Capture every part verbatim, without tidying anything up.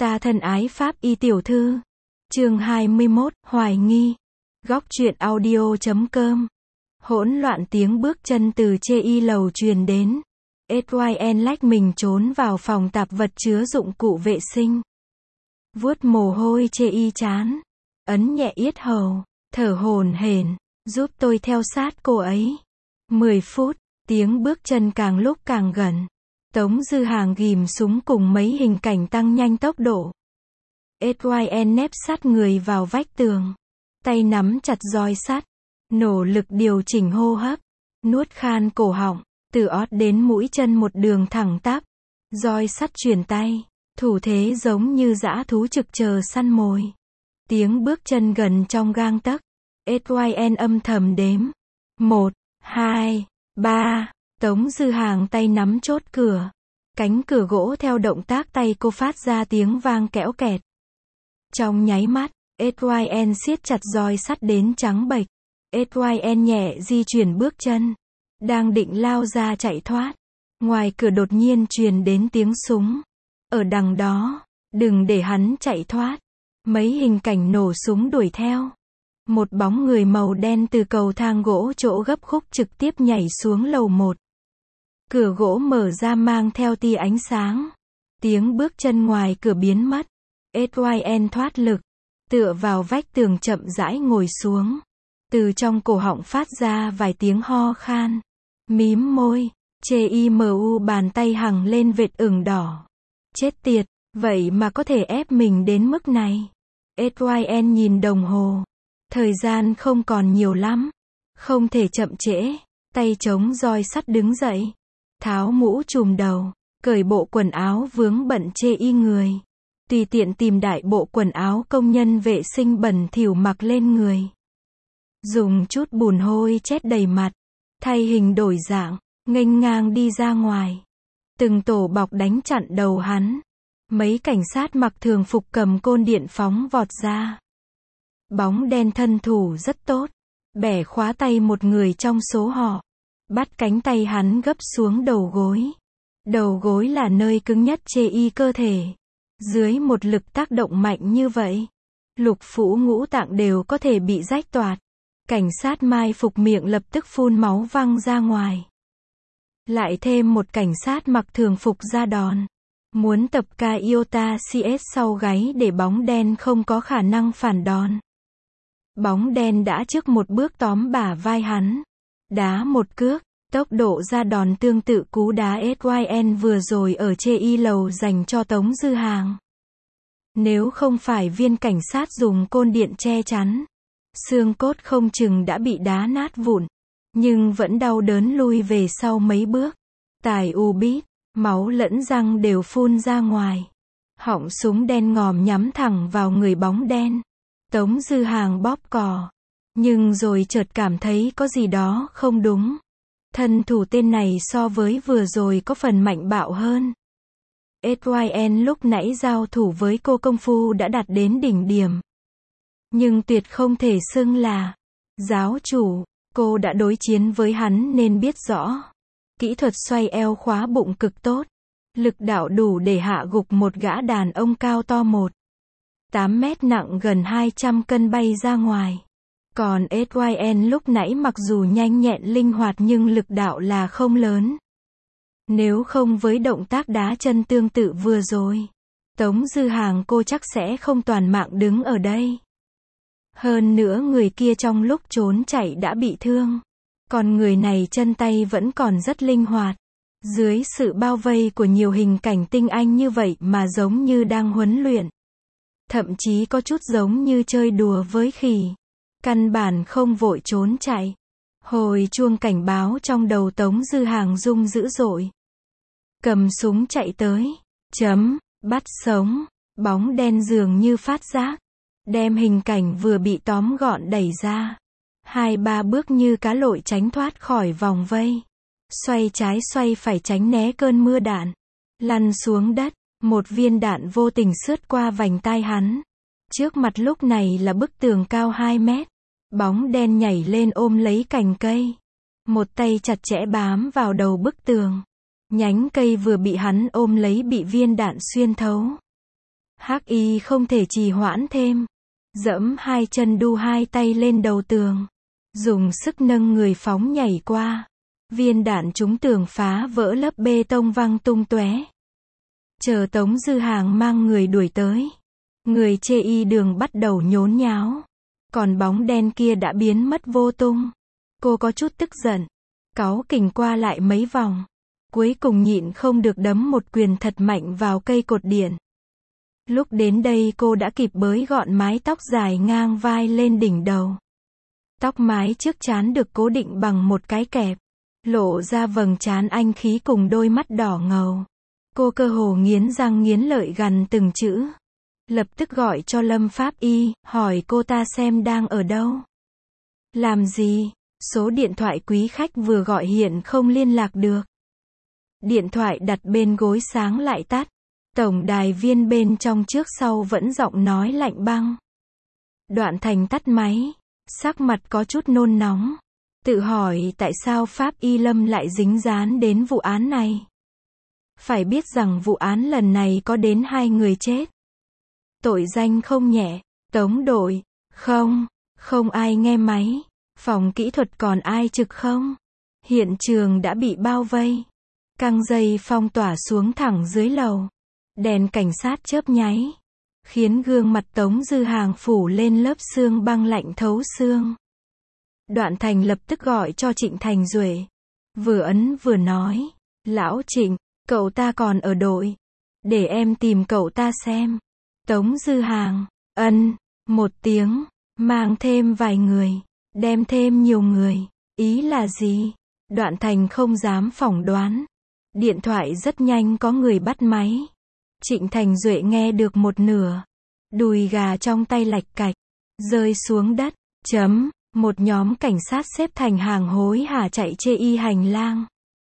Ta thân ái Pháp y tiểu thư. Chương hai mươi mốt, hoài nghi. Góc truyện audio chấm com. Hỗn loạn tiếng bước chân từ chê y lầu truyền đến. Syn lách mình trốn vào phòng tạp vật chứa dụng cụ vệ sinh. Vuốt mồ hôi chê y chán. Ấn nhẹ yết hầu, thở hổn hển, giúp tôi theo sát cô ấy. mười phút, tiếng bước chân càng lúc càng gần. Tống Dư Hàng ghìm súng cùng mấy hình cảnh tăng nhanh tốc độ. Syn nép sát người vào vách tường. Tay nắm chặt roi sắt. Nỗ lực điều chỉnh hô hấp. Nuốt khan cổ họng. Từ ót đến mũi chân một đường thẳng tắp. Roi sắt truyền tay. Thủ thế giống như dã thú trực chờ săn mồi. Tiếng bước chân gần trong gang tấc. Syn âm thầm đếm. Một, hai, ba. Tống Dư Hàng tay nắm chốt cửa. Cánh cửa gỗ theo động tác tay cô phát ra tiếng vang kẽo kẹt. Trong nháy mắt, Syn siết chặt roi sắt đến trắng bệch. Syn nhẹ di chuyển bước chân. Đang định lao ra chạy thoát. Ngoài cửa đột nhiên truyền đến tiếng súng. Ở đằng đó, đừng để hắn chạy thoát. Mấy hình cảnh nổ súng đuổi theo. Một bóng người màu đen từ cầu thang gỗ chỗ gấp khúc trực tiếp nhảy xuống lầu một. Cửa gỗ mở ra mang theo tia ánh sáng. Tiếng bước chân ngoài cửa biến mất. Syn thoát lực. Tựa vào vách tường chậm rãi ngồi xuống. Từ trong cổ họng phát ra vài tiếng ho khan. Mím môi. Chê y mu bàn tay hằng lên vệt ửng đỏ. Chết tiệt, vậy mà có thể ép mình đến mức này. Syn nhìn đồng hồ. Thời gian không còn nhiều lắm. Không thể chậm trễ. Tay chống roi sắt đứng dậy. Tháo mũ trùm đầu. Cởi bộ quần áo vướng bận chê y người. Tùy tiện tìm đại bộ quần áo công nhân vệ sinh bẩn thỉu mặc lên người. Dùng chút bùn hôi chét đầy mặt. Thay hình đổi dạng. Nghênh ngang đi ra ngoài. Từng tổ bọc đánh chặn đầu hắn. Mấy cảnh sát mặc thường phục cầm côn điện phóng vọt ra. Bóng đen thân thủ rất tốt. Bẻ khóa tay một người trong số họ. Bắt cánh tay hắn gấp xuống đầu gối. Đầu gối là nơi cứng nhất chê y cơ thể. Dưới một lực tác động mạnh như vậy, lục phủ ngũ tạng đều có thể bị rách toạc. Cảnh sát mai phục miệng lập tức phun máu văng ra ngoài. Lại thêm một cảnh sát mặc thường phục ra đòn. Muốn tập ca iota cs sau gáy để bóng đen không có khả năng phản đòn. Bóng đen đã trước một bước tóm bả vai hắn. Đá một cước. Tốc độ ra đòn tương tự cú đá Syn vừa rồi ở chê y lầu dành cho Tống Dư Hàng. Nếu không phải viên cảnh sát dùng côn điện che chắn, xương cốt không chừng đã bị đá nát vụn. Nhưng vẫn đau đớn lui về sau mấy bước. Tài u bít, máu lẫn răng đều phun ra ngoài. Họng súng đen ngòm nhắm thẳng vào người bóng đen. Tống Dư Hàng bóp cò. Nhưng rồi chợt cảm thấy có gì đó không đúng. Thân thủ tên này so với vừa rồi có phần mạnh bạo hơn. Syn lúc nãy giao thủ với cô công phu đã đạt đến đỉnh điểm. Nhưng tuyệt không thể xưng là giáo chủ. Cô đã đối chiến với hắn nên biết rõ. Kỹ thuật xoay eo khóa bụng cực tốt. Lực đạo đủ để hạ gục một gã đàn ông cao to một tám mét nặng gần hai trăm cân bay ra ngoài. Còn Syn lúc nãy mặc dù nhanh nhẹn linh hoạt nhưng lực đạo là không lớn. Nếu không với động tác đá chân tương tự vừa rồi, Tống Dư Hàng cô chắc sẽ không toàn mạng đứng ở đây. Hơn nữa người kia trong lúc trốn chạy đã bị thương. Còn người này chân tay vẫn còn rất linh hoạt. Dưới sự bao vây của nhiều hình cảnh tinh anh như vậy mà giống như đang huấn luyện. Thậm chí có chút giống như chơi đùa với khỉ. Căn bản không vội trốn chạy. Hồi chuông cảnh báo trong đầu Tống Dư Hàng rung dữ dội. Cầm súng chạy tới. Chấm, bắt sống. Bóng đen dường như phát giác. Đem hình cảnh vừa bị tóm gọn đẩy ra. Hai ba bước như cá lội tránh thoát khỏi vòng vây. Xoay trái xoay phải tránh né cơn mưa đạn. Lăn xuống đất. Một viên đạn vô tình sướt qua vành tai hắn. Trước mặt lúc này là bức tường cao hai mét. Bóng đen nhảy lên ôm lấy cành cây. Một tay chặt chẽ bám vào đầu bức tường. Nhánh cây vừa bị hắn ôm lấy bị viên đạn xuyên thấu. Hắc Y không thể trì hoãn thêm. Giẫm hai chân đu hai tay lên đầu tường. Dùng sức nâng người phóng nhảy qua. Viên đạn trúng tường phá vỡ lớp bê tông văng tung tóe. Chờ Tống Dư Hàng mang người đuổi tới. Người chê y đường bắt đầu nhốn nháo. Còn bóng đen kia đã biến mất vô tung. Cô có chút tức giận. Cáu kỉnh qua lại mấy vòng. Cuối cùng nhịn không được đấm một quyền thật mạnh vào cây cột điện. Lúc đến đây cô đã kịp bới gọn mái tóc dài ngang vai lên đỉnh đầu. Tóc mái trước trán được cố định bằng một cái kẹp. Lộ ra vầng trán anh khí cùng đôi mắt đỏ ngầu. Cô cơ hồ nghiến răng nghiến lợi gằn từng chữ. Lập tức gọi cho Lâm Pháp Y, hỏi cô ta xem đang ở đâu. Làm gì? Số điện thoại quý khách vừa gọi hiện không liên lạc được. Điện thoại đặt bên gối sáng lại tắt. Tổng đài viên bên trong trước sau vẫn giọng nói lạnh băng. Đoạn Thành tắt máy. Sắc mặt có chút nôn nóng. Tự hỏi tại sao Pháp Y Lâm lại dính dáng đến vụ án này. Phải biết rằng vụ án lần này có đến hai người chết. Tội danh không nhẹ. Tống đội. Không. Không ai nghe máy. Phòng kỹ thuật còn ai trực không? Hiện trường đã bị bao vây. Căng dây phong tỏa xuống thẳng dưới lầu. Đèn cảnh sát chớp nháy. Khiến gương mặt Tống Dư Hàng phủ lên lớp xương băng lạnh thấu xương. Đoạn Thành lập tức gọi cho Trịnh Thành Duệ. Vừa ấn vừa nói. Lão Trịnh, cậu ta còn ở đội. Để em tìm cậu ta xem. Tống Dư Hàng, ân, một tiếng, mang thêm vài người, đem thêm nhiều người. Ý là gì? Đoạn Thành không dám phỏng đoán. Điện thoại rất nhanh có người bắt máy. Trịnh Thành Duệ nghe được một nửa. Đùi gà trong tay lạch cạch. Rơi xuống đất. Chấm. Một nhóm cảnh sát xếp thành hàng hối hả chạy chê y hành lang.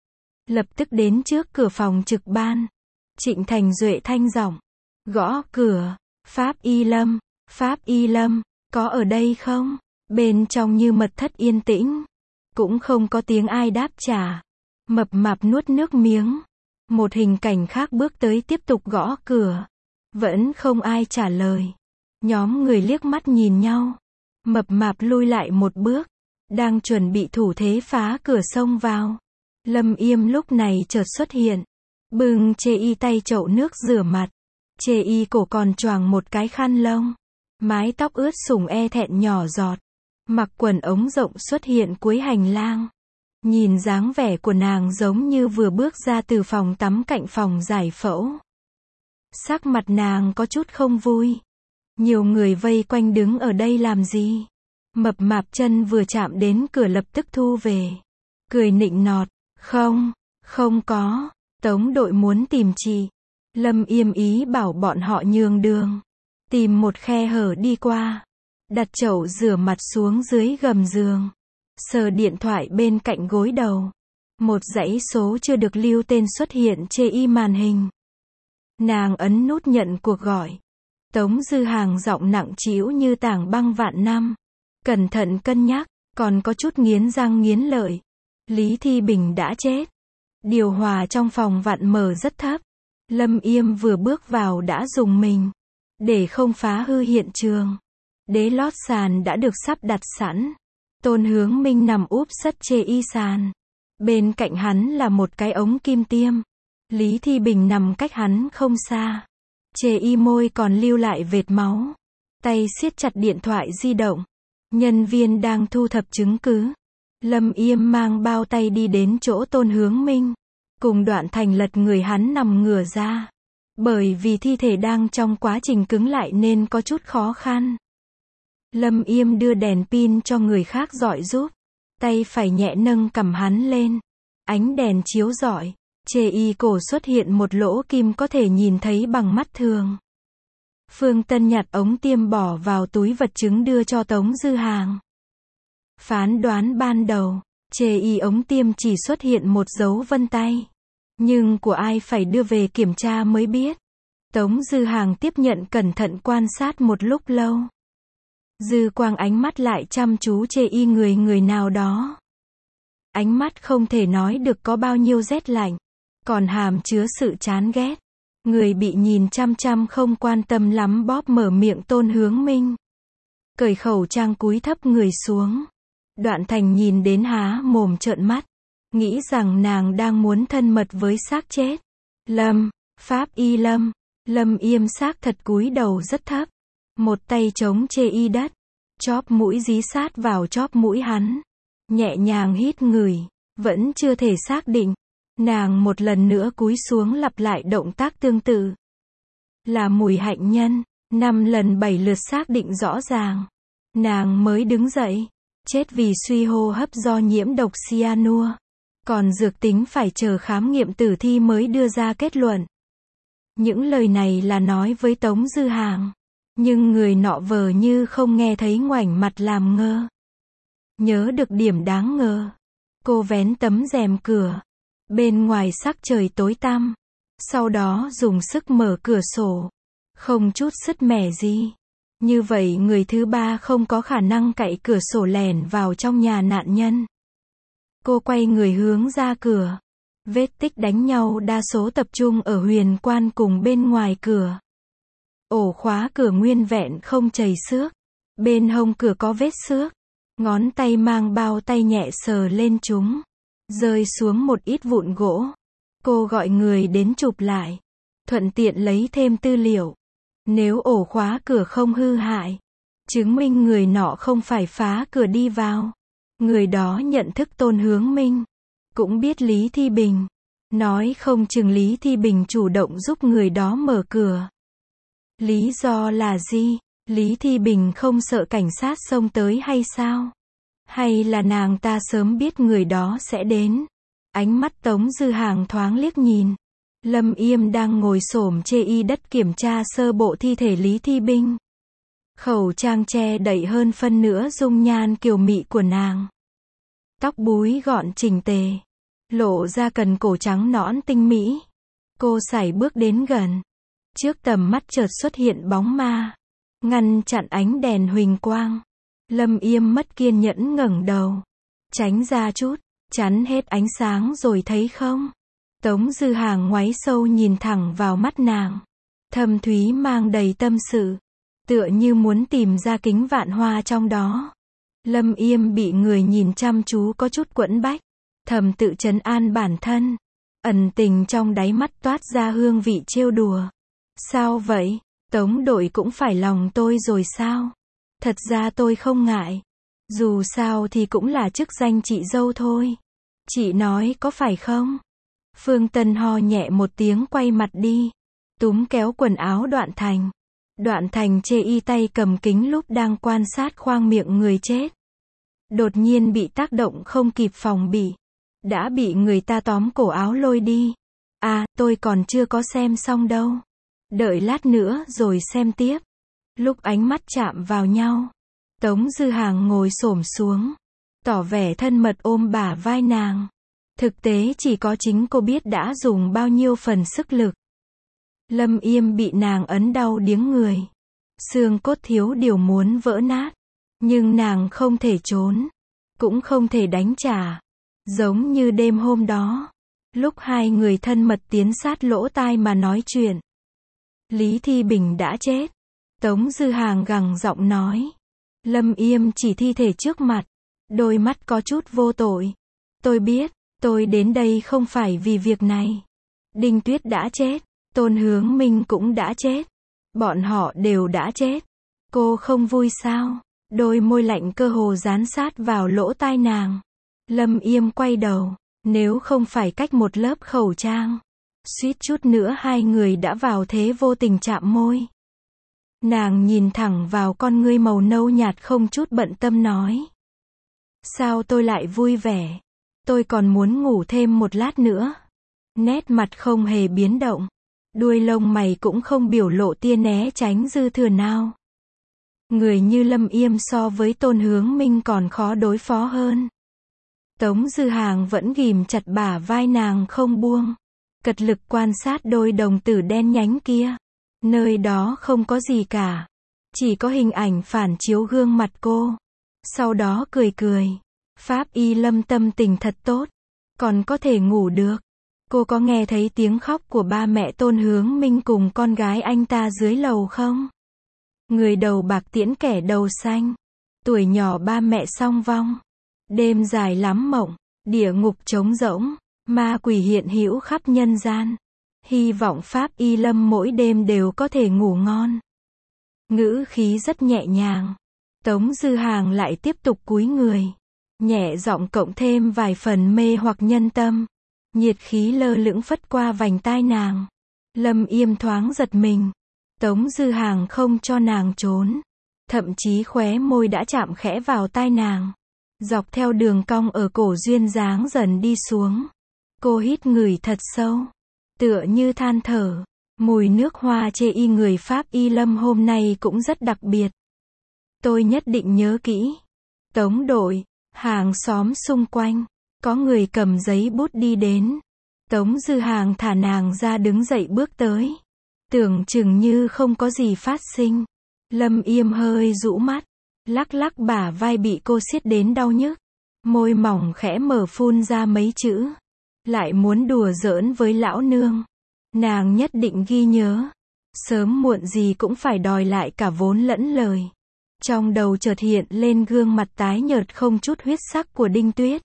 Lập tức đến trước cửa phòng trực ban. Trịnh Thành Duệ thanh giọng. Gõ cửa. Pháp Y Lâm. Pháp Y Lâm. Có ở đây không? Bên trong như mật thất yên tĩnh. Cũng không có tiếng ai đáp trả. Mập mạp nuốt nước miếng. Một hình cảnh khác bước tới tiếp tục gõ cửa. Vẫn không ai trả lời. Nhóm người liếc mắt nhìn nhau. Mập mạp lui lại một bước. Đang chuẩn bị thủ thế phá cửa xông vào. Lâm Yêm lúc này chợt xuất hiện. Bưng chê y tay chậu nước rửa mặt. Chê y cổ còn choàng một cái khăn lông. Mái tóc ướt sũng e thẹn nhỏ giọt. Mặc quần ống rộng xuất hiện cuối hành lang. Nhìn dáng vẻ của nàng giống như vừa bước ra từ phòng tắm cạnh phòng giải phẫu. Sắc mặt nàng có chút không vui. Nhiều người vây quanh đứng ở đây làm gì? Mập mạp chân vừa chạm đến cửa lập tức thu về. Cười nịnh nọt. Không, không có. Tống đội muốn tìm chị. Lâm Yêm ý bảo bọn họ nhường đường. Tìm một khe hở đi qua. Đặt chậu rửa mặt xuống dưới gầm giường. Sờ điện thoại bên cạnh gối đầu. Một dãy số chưa được lưu tên xuất hiện chê y màn hình. Nàng ấn nút nhận cuộc gọi. Tống Dư Hàng giọng nặng trĩu như tảng băng vạn năm. Cẩn thận cân nhắc, còn có chút nghiến răng nghiến lợi. Lý Thi Bình đã chết. Điều hòa trong phòng vặn mở rất thấp. Lâm Yêm vừa bước vào đã dùng mình. Để không phá hư hiện trường. Đế lót sàn đã được sắp đặt sẵn. Tôn Hướng Minh nằm úp sất chê y sàn. Bên cạnh hắn là một cái ống kim tiêm. Lý Thi Bình nằm cách hắn không xa. Chê y môi còn lưu lại vệt máu. Tay siết chặt điện thoại di động. Nhân viên đang thu thập chứng cứ. Lâm Yêm mang bao tay đi đến chỗ Tôn Hướng Minh. Cùng Đoạn Thành lật người hắn nằm ngửa ra. Bởi vì thi thể đang trong quá trình cứng lại nên có chút khó khăn. Lâm Yêm đưa đèn pin cho người khác dọi giúp. Tay phải nhẹ nâng cầm hắn lên. Ánh đèn chiếu rọi. Chê y cổ xuất hiện một lỗ kim có thể nhìn thấy bằng mắt thường. Phương Tân nhặt ống tiêm bỏ vào túi vật chứng đưa cho Tống Dư Hàng. Phán đoán ban đầu, chê y ống tiêm chỉ xuất hiện một dấu vân tay. Nhưng của ai phải đưa về kiểm tra mới biết. Tống Dư Hàng tiếp nhận cẩn thận quan sát một lúc lâu. Dư quang ánh mắt lại chăm chú chê y người người nào đó. Ánh mắt không thể nói được có bao nhiêu rét lạnh. Còn hàm chứa sự chán ghét. Người bị nhìn chăm chăm không quan tâm lắm bóp mở miệng Tôn Hướng Minh. Cởi khẩu trang cúi thấp người xuống. Đoạn Thành nhìn đến há mồm trợn mắt. Nghĩ rằng nàng đang muốn thân mật với xác chết. Lâm, Pháp y Lâm. Lâm Yêm xác thật cúi đầu rất thấp. Một tay chống chê y đất. Chóp mũi dí sát vào chóp mũi hắn. Nhẹ nhàng hít ngửi. Vẫn chưa thể xác định. Nàng một lần nữa cúi xuống lặp lại động tác tương tự. Là mùi hạnh nhân. Năm lần bảy lượt xác định rõ ràng. Nàng mới đứng dậy. Chết vì suy hô hấp do nhiễm độc cyanua. Còn dược tính phải chờ khám nghiệm tử thi mới đưa ra kết luận. Những lời này là nói với Tống Dư Hàng. Nhưng người nọ vờ như không nghe thấy, ngoảnh mặt làm ngơ. Nhớ được điểm đáng ngờ. Cô vén tấm rèm cửa. Bên ngoài sắc trời tối tăm. Sau đó dùng sức mở cửa sổ. Không chút sứt mẻ gì. Như vậy người thứ ba không có khả năng cậy cửa sổ lẻn vào trong nhà nạn nhân. Cô quay người hướng ra cửa. Vết tích đánh nhau đa số tập trung ở huyền quan cùng bên ngoài cửa. Ổ khóa cửa nguyên vẹn không chảy xước. Bên hông cửa có vết xước. Ngón tay mang bao tay nhẹ sờ lên chúng. Rơi xuống một ít vụn gỗ. Cô gọi người đến chụp lại. Thuận tiện lấy thêm tư liệu. Nếu ổ khóa cửa không hư hại. Chứng minh người nọ không phải phá cửa đi vào. Người đó nhận thức Tôn Hướng Minh. Cũng biết Lý Thi Bình. Nói không chừng Lý Thi Bình chủ động giúp người đó mở cửa. Lý do là gì? Lý Thi Bình không sợ cảnh sát xông tới hay sao? Hay là nàng ta sớm biết người đó sẽ đến? Ánh mắt Tống Dư Hàng thoáng liếc nhìn. Lâm Yêm đang ngồi xổm chê y đất kiểm tra sơ bộ thi thể Lý Thi Bình. Khẩu trang che đậy hơn phân nửa dung nhan kiều mị của nàng. Tóc búi gọn chỉnh tề. Lộ ra cần cổ trắng nõn tinh mỹ. Cô sải bước đến gần. Trước tầm mắt chợt xuất hiện bóng ma. Ngăn chặn ánh đèn huỳnh quang. Lâm Yêm mất kiên nhẫn ngẩng đầu. Tránh ra chút. Chắn hết ánh sáng rồi thấy không? Tống Dư Hàng ngoáy sâu nhìn thẳng vào mắt nàng. Thâm thúy mang đầy tâm sự. Tựa như muốn tìm ra kính vạn hoa trong đó. Lâm Yêm bị người nhìn chăm chú có chút quẫn bách. Thầm tự trấn an bản thân. Ẩn tình trong đáy mắt toát ra hương vị trêu đùa. Sao vậy? Tống đội cũng phải lòng tôi rồi sao? Thật ra tôi không ngại. Dù sao thì cũng là chức danh chị dâu thôi. Chị nói có phải không? Phương Tân ho nhẹ một tiếng quay mặt đi. Túm kéo quần áo Đoạn Thành. Đoạn Thành chê y tay cầm kính lúp đang quan sát khoang miệng người chết. Đột nhiên bị tác động không kịp phòng bị. Đã bị người ta tóm cổ áo lôi đi. À, tôi còn chưa có xem xong đâu. Đợi lát nữa rồi xem tiếp. Lúc ánh mắt chạm vào nhau. Tống Dư Hàng ngồi xổm xuống. Tỏ vẻ thân mật ôm bả vai nàng. Thực tế chỉ có chính cô biết đã dùng bao nhiêu phần sức lực. Lâm Yêm bị nàng ấn đau điếng người. Xương cốt thiếu điều muốn vỡ nát. Nhưng nàng không thể trốn. Cũng không thể đánh trả. Giống như đêm hôm đó. Lúc hai người thân mật tiến sát lỗ tai mà nói chuyện. Lý Thi Bình đã chết. Tống Dư Hàng gằn giọng nói. Lâm Yêm chỉ thi thể trước mặt. Đôi mắt có chút vô tội. Tôi biết, tôi đến đây không phải vì việc này. Đinh Tuyết đã chết. Tôn Hướng Minh cũng đã chết. Bọn họ đều đã chết. Cô không vui sao? Đôi môi lạnh cơ hồ dán sát vào lỗ tai nàng. Lâm Yêm quay đầu. Nếu không phải cách một lớp khẩu trang. Suýt chút nữa hai người đã vào thế vô tình chạm môi. Nàng nhìn thẳng vào con ngươi màu nâu nhạt không chút bận tâm nói. Sao tôi lại vui vẻ? Tôi còn muốn ngủ thêm một lát nữa. Nét mặt không hề biến động. Đuôi lông mày cũng không biểu lộ tia né tránh dư thừa nào. Người như Lâm Yêm so với Tôn Hướng Minh còn khó đối phó hơn. Tống Dư Hàng vẫn ghìm chặt bả vai nàng không buông. Cật lực quan sát đôi đồng tử đen nhánh kia. Nơi đó không có gì cả. Chỉ có hình ảnh phản chiếu gương mặt cô. Sau đó cười cười. Pháp y Lâm tâm tình thật tốt. Còn có thể ngủ được. Cô có nghe thấy tiếng khóc của ba mẹ Tôn Hướng Minh cùng con gái anh ta dưới lầu không? Người đầu bạc tiễn kẻ đầu xanh. Tuổi nhỏ ba mẹ song vong. Đêm dài lắm mộng. Địa ngục trống rỗng. Ma quỷ hiện hữu khắp nhân gian. Hy vọng Pháp Y Lâm mỗi đêm đều có thể ngủ ngon. Ngữ khí rất nhẹ nhàng. Tống Dư Hàng lại tiếp tục cúi người. Nhẹ giọng cộng thêm vài phần mê hoặc nhân tâm. Nhiệt khí lơ lửng phất qua vành tai nàng. Lâm Yêm thoáng giật mình. Tống Dư Hàng không cho nàng trốn. Thậm chí khóe môi đã chạm khẽ vào tai nàng. Dọc theo đường cong ở cổ duyên dáng dần đi xuống. Cô hít ngửi thật sâu. Tựa như than thở. Mùi nước hoa chê y người Pháp Y Lâm hôm nay cũng rất đặc biệt. Tôi nhất định nhớ kỹ. Tống đội. Hàng xóm xung quanh. Có người cầm giấy bút đi đến. Tống Dư Hàng thả nàng ra đứng dậy bước tới. Tưởng chừng như không có gì phát sinh. Lâm Yêm hơi rũ mắt. Lắc lắc bả vai bị cô siết đến đau nhức. Môi mỏng khẽ mở phun ra mấy chữ. Lại muốn đùa giỡn với lão nương. Nàng nhất định ghi nhớ. Sớm muộn gì cũng phải đòi lại cả vốn lẫn lời. Trong đầu chợt hiện lên gương mặt tái nhợt không chút huyết sắc của Đinh Tuyết.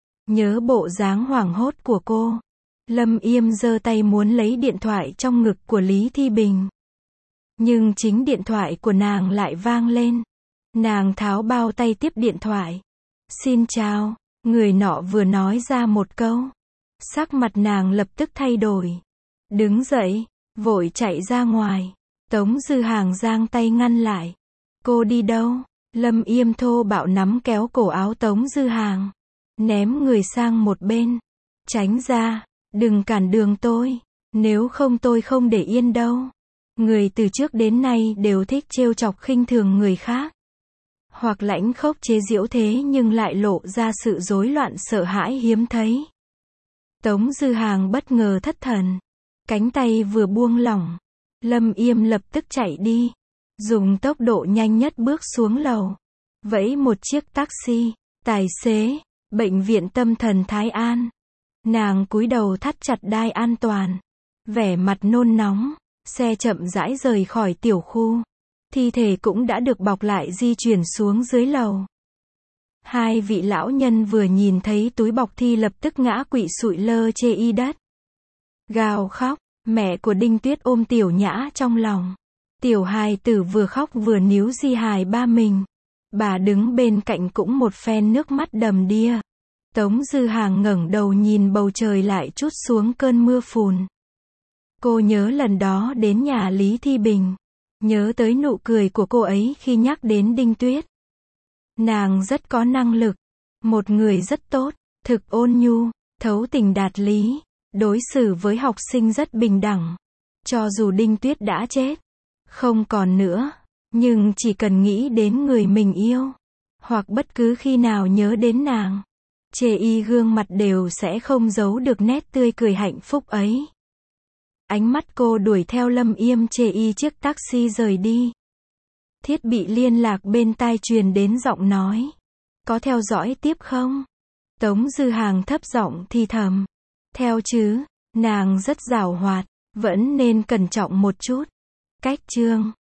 Nhớ bộ dáng hoảng hốt của cô. Lâm Yêm giơ tay muốn lấy điện thoại trong ngực của Lý Thi Bình. Nhưng chính điện thoại của nàng lại vang lên. Nàng tháo bao tay tiếp điện thoại. Xin chào. Người nọ vừa nói ra một câu. Sắc mặt nàng lập tức thay đổi. Đứng dậy. Vội chạy ra ngoài. Tống Dư Hàng giang tay ngăn lại. Cô đi đâu? Lâm Yêm thô bạo nắm kéo cổ áo Tống Dư Hàng. Ném người sang một bên. Tránh ra. Đừng cản đường tôi. Nếu không tôi không để yên đâu. Người từ trước đến nay đều thích trêu chọc khinh thường người khác. Hoặc lãnh khốc chế giễu thế nhưng lại lộ ra sự rối loạn sợ hãi hiếm thấy. Tống Dư Hàng bất ngờ thất thần. Cánh tay vừa buông lỏng. Lâm Yêm lập tức chạy đi. Dùng tốc độ nhanh nhất bước xuống lầu. Vẫy một chiếc taxi. Tài xế. Bệnh viện tâm thần Thái An. Nàng cúi đầu thắt chặt đai an toàn. Vẻ mặt nôn nóng. Xe chậm rãi rời khỏi tiểu khu. Thi thể cũng đã được bọc lại di chuyển xuống dưới lầu. Hai vị lão nhân vừa nhìn thấy túi bọc thi lập tức ngã quỵ sụi lơ chê y đất. Gào khóc. Mẹ của Đinh Tuyết ôm Tiểu Nhã trong lòng. Tiểu hài tử vừa khóc vừa níu di hài ba mình. Bà đứng bên cạnh cũng một phen nước mắt đầm đìa. Tống Dư Hàng ngẩng đầu nhìn bầu trời lại trút xuống cơn mưa phùn. Cô nhớ lần đó đến nhà Lý Thi Bình. Nhớ tới nụ cười của cô ấy khi nhắc đến Đinh Tuyết. Nàng rất có năng lực. Một người rất tốt, thực ôn nhu, thấu tình đạt lý. Đối xử với học sinh rất bình đẳng. Cho dù Đinh Tuyết đã chết, không còn nữa, nhưng chỉ cần nghĩ đến người mình yêu, hoặc bất cứ khi nào nhớ đến nàng, chê y gương mặt đều sẽ không giấu được nét tươi cười hạnh phúc ấy. Ánh mắt cô đuổi theo Lâm Yêm chê y chiếc taxi rời đi. Thiết bị liên lạc bên tai truyền đến giọng nói. Có theo dõi tiếp không? Tống Dư Hàng thấp giọng thì thầm. Theo chứ, nàng rất giàu hoạt, vẫn nên cẩn trọng một chút. Cách chương